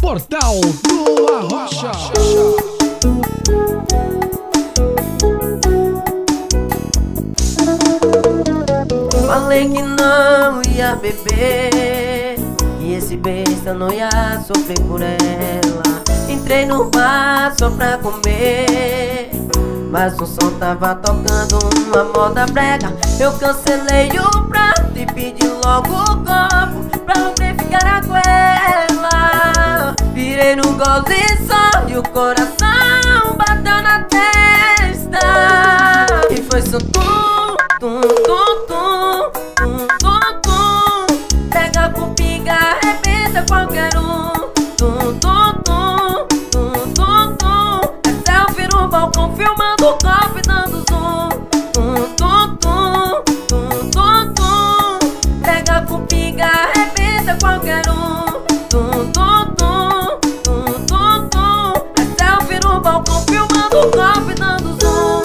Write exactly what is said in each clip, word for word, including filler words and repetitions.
Portal do Arrocha. Falei que não ia beber, que esse besta não ia sofrer por ela. Entrei no bar só pra comer, mas o som tava tocando uma moda brega. Eu cancelei o prato e pedi logo o copo pra poder ficar com ela. Virei no gole só e o coração bateu na testa. E foi só tum, tum, tum, tum, tum, tum, tum. Pega com pinga, arrebenta qualquer um. Tum, tum, tum, tum, tum, tum. É selfie no balcão, filmando o copo e dando zoom. Tum, tum, tum, tum, tum, tum. Pega com pinga, arrebenta qualquer um. Tum, tum, tum, tum, tum, tum. É selfie no balcão, filmando o copo e dando zoom.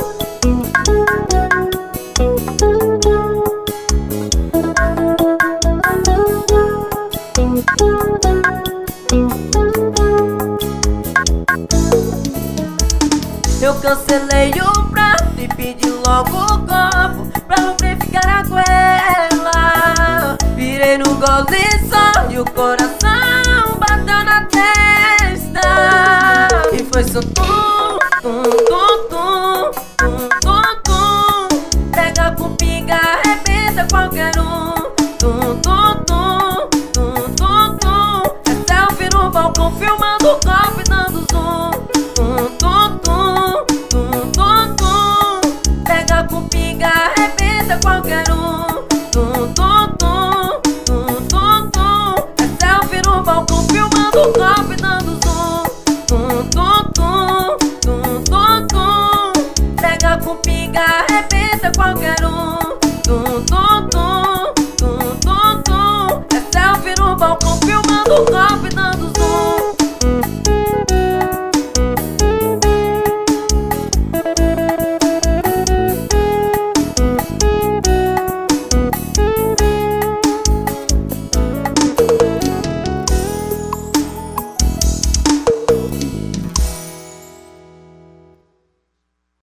Eu cancelei o prato e pedi logo o copo pra poder ficar com ela. Virei no gole só e o coração bateu na testa. E foi só tum, tum, tum, tum, tum, tum, tum. Pega com pinga, arrebenta qualquer um. Tum, tum, tum, tum, tum, tum. É selfie no balcão, filmando o copo e dando zoom. Tum, tum, tum, tum, tum, tum. Pega com pinga, arrebenta qualquer um. Tum, tum, tum, tum, tum, tum. É selfie no balcão, filmando o copo e dando zoom. Tum, tum, tum, tum, tum, tum. Pega com pinga, arrebenta qualquer um. Tum, tum, tum, tum, tum, tum. É selfie no balcão, filmando o copo e